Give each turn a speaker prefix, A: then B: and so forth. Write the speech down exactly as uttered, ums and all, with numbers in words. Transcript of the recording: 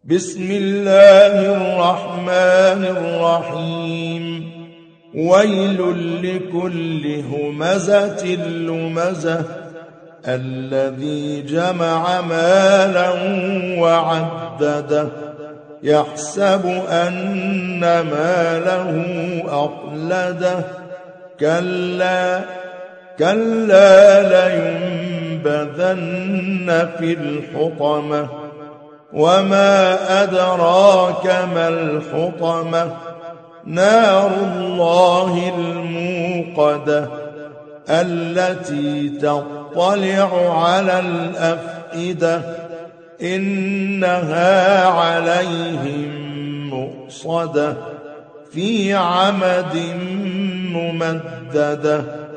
A: بسم الله الرحمن الرحيم ويل لكل همزة لمزة الذي جمع مالا وعدده يحسب أن ماله أخلده كلا كلا لينبذن في الحطمة وما أدراك ما الحطمة نار الله الموقدة التي تطلع على الأفئدة إنها عليهم مؤصدة في عمد ممددة.